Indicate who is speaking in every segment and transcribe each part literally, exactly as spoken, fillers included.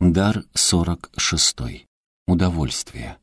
Speaker 1: Дар сорок шестой. Удовольствие.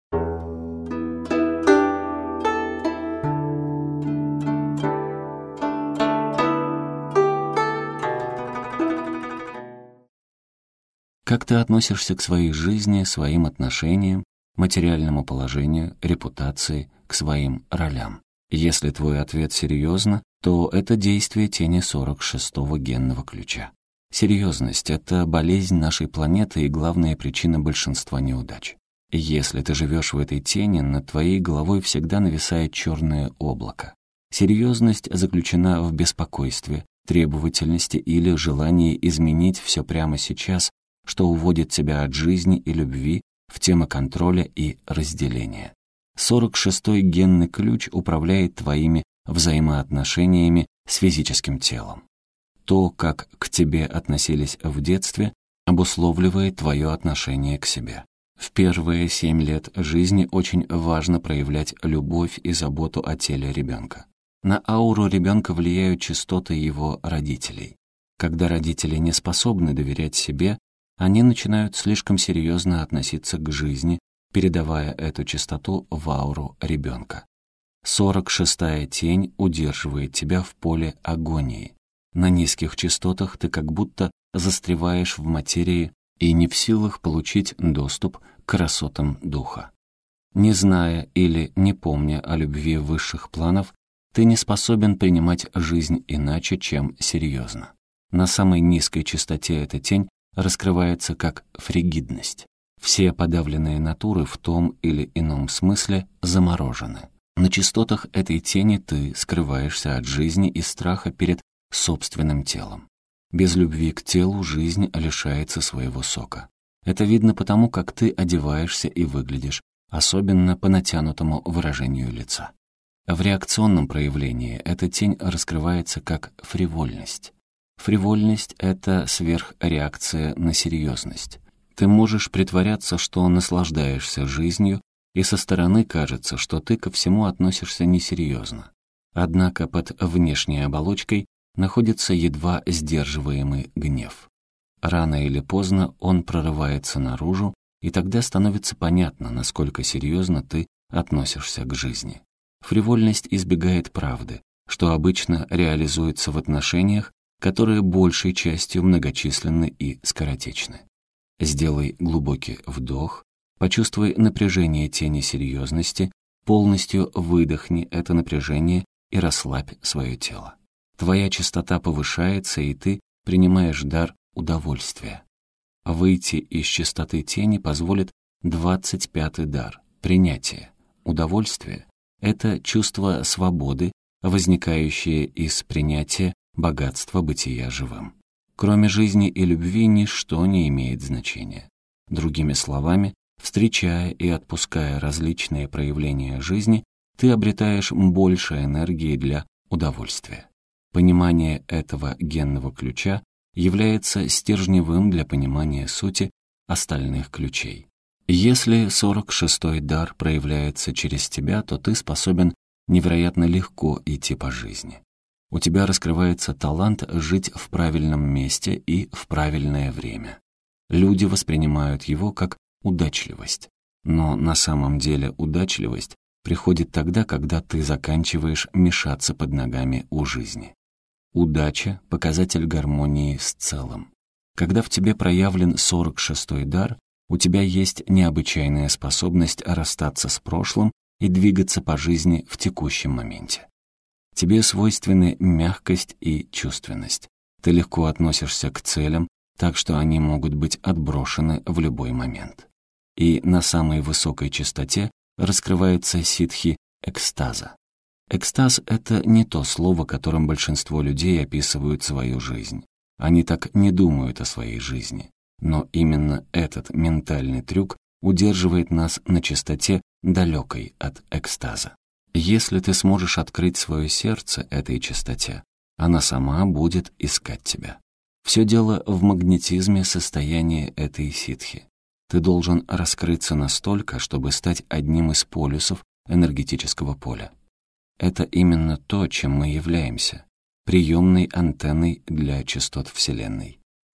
Speaker 1: Как ты относишься к своей жизни, своим отношениям, материальному положению, репутации, к своим ролям? Если твой ответ серьезно, то это действие тени сорок шестого генного ключа. Серьезность — это болезнь нашей планеты и главная причина большинства неудач. Если ты живешь в этой тени, над твоей головой всегда нависает черное облако. Серьезность заключена в беспокойстве, требовательности или желании изменить все прямо сейчас, что уводит тебя от жизни и любви в темы контроля и разделения. сорок шестой генный ключ управляет твоими взаимоотношениями с физическим телом. То, как к тебе относились в детстве, обусловливает твое отношение к себе. В первые семь лет жизни очень важно проявлять любовь и заботу о теле ребенка. На ауру ребенка влияют частоты его родителей. Когда родители не способны доверять себе, они начинают слишком серьезно относиться к жизни, передавая эту частоту в ауру ребенка. сорок шестая тень удерживает тебя в поле агонии. На низких частотах ты как будто застреваешь в материи и не в силах получить доступ к красотам духа. Не зная или не помня о любви высших планов, ты не способен принимать жизнь иначе, чем серьезно. На самой низкой частоте эта тень раскрывается как фригидность. Все подавленные натуры в том или ином смысле заморожены. На частотах этой тени ты скрываешься от жизни и страха перед собственным телом. Без любви к телу жизнь лишается своего сока. Это видно потому, как ты одеваешься и выглядишь, особенно по натянутому выражению лица. В реакционном проявлении эта тень раскрывается как фривольность. Фривольность — это сверхреакция на серьезность. Ты можешь притворяться, что наслаждаешься жизнью, и со стороны кажется, что ты ко всему относишься несерьезно. Однако под внешней оболочкой находится едва сдерживаемый гнев. Рано или поздно он прорывается наружу, и тогда становится понятно, насколько серьезно ты относишься к жизни. Фривольность избегает правды, что обычно реализуется в отношениях, которые большей частью многочисленны и скоротечны. Сделай глубокий вдох, почувствуй напряжение тени серьезности, полностью выдохни это напряжение и расслабь свое тело. Твоя частота повышается, и ты принимаешь дар удовольствия. Выйти из частоты тени позволит двадцать пятый дар — принятие. Удовольствие — это чувство свободы, возникающее из принятия богатства бытия живым. Кроме жизни и любви ничто не имеет значения. Другими словами, встречая и отпуская различные проявления жизни, ты обретаешь больше энергии для удовольствия. Понимание этого генного ключа является стержневым для понимания сути остальных ключей. Если сорок шестой дар проявляется через тебя, то ты способен невероятно легко идти по жизни. У тебя раскрывается талант жить в правильном месте и в правильное время. Люди воспринимают его как удачливость. Но на самом деле удачливость приходит тогда, когда ты заканчиваешь мешаться под ногами у жизни. Удача — показатель гармонии с целым. Когда в тебе проявлен сорок шестой дар, у тебя есть необычайная способность расстаться с прошлым и двигаться по жизни в текущем моменте. Тебе свойственны мягкость и чувственность. Ты легко относишься к целям, так что они могут быть отброшены в любой момент. И на самой высокой частоте раскрывается ситхи экстаза. Экстаз — это не то слово, которым большинство людей описывают свою жизнь. Они так не думают о своей жизни. Но именно этот ментальный трюк удерживает нас на частоте, далекой от экстаза. Если ты сможешь открыть свое сердце этой частоте, она сама будет искать тебя. Все дело в магнетизме состояния этой ситхи. Ты должен раскрыться настолько, чтобы стать одним из полюсов энергетического поля. Это именно то, чем мы являемся — приемной антенной для частот Вселенной.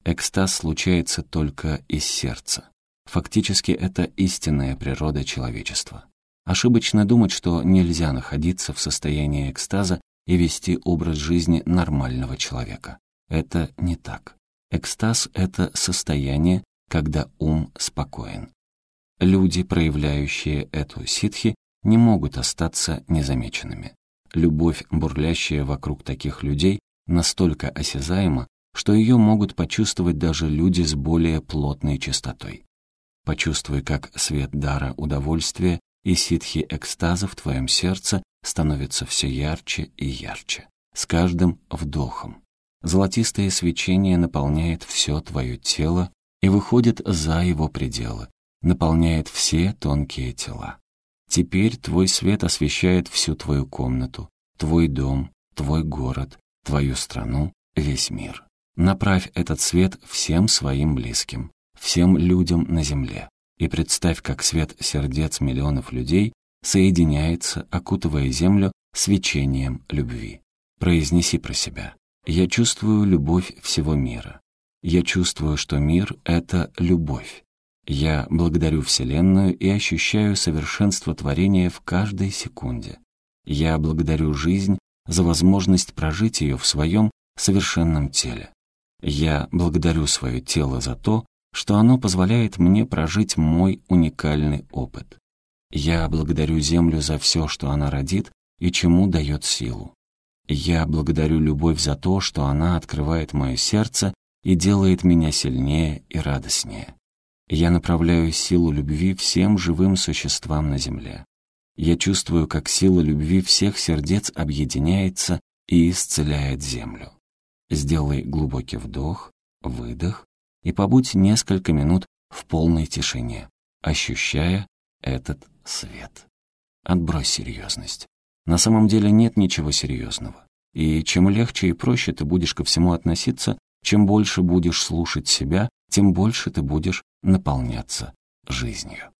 Speaker 1: Экстаз случается только из сердца. Фактически это истинная природа человечества. Ошибочно думать, что нельзя находиться в состоянии экстаза и вести образ жизни нормального человека. Это не так. Экстаз — это состояние, когда ум спокоен. Люди, проявляющие эту ситхи, не могут остаться незамеченными. Любовь, бурлящая вокруг таких людей, настолько осязаема, что ее могут почувствовать даже люди с более плотной чистотой. Почувствуй, как свет дара удовольствия и ситхи экстаза в твоем сердце становится все ярче и ярче, с каждым вдохом. Золотистое свечение наполняет все твое тело и выходит за его пределы, наполняет все тонкие тела. Теперь твой свет освещает всю твою комнату, твой дом, твой город, твою страну, весь мир. Направь этот свет всем своим близким, всем людям на земле, и представь, как свет сердец миллионов людей соединяется, окутывая землю свечением любви. Произнеси про себя: «Я чувствую любовь всего мира. Я чувствую, что мир — это любовь. Я благодарю Вселенную и ощущаю совершенство творения в каждой секунде. Я благодарю жизнь за возможность прожить ее в своем совершенном теле. Я благодарю свое тело за то, что оно позволяет мне прожить мой уникальный опыт. Я благодарю Землю за все, что она родит и чему дает силу. Я благодарю любовь за то, что она открывает мое сердце и делает меня сильнее и радостнее. Я направляю силу любви всем живым существам на земле. Я чувствую, как сила любви всех сердец объединяется и исцеляет землю. Сделай глубокий вдох, выдох и побудь несколько минут в полной тишине, ощущая этот свет. Отбрось серьезность. На самом деле нет ничего серьезного. И чем легче и проще ты будешь ко всему относиться, чем больше будешь слушать себя, тем больше ты будешь наполняться жизнью.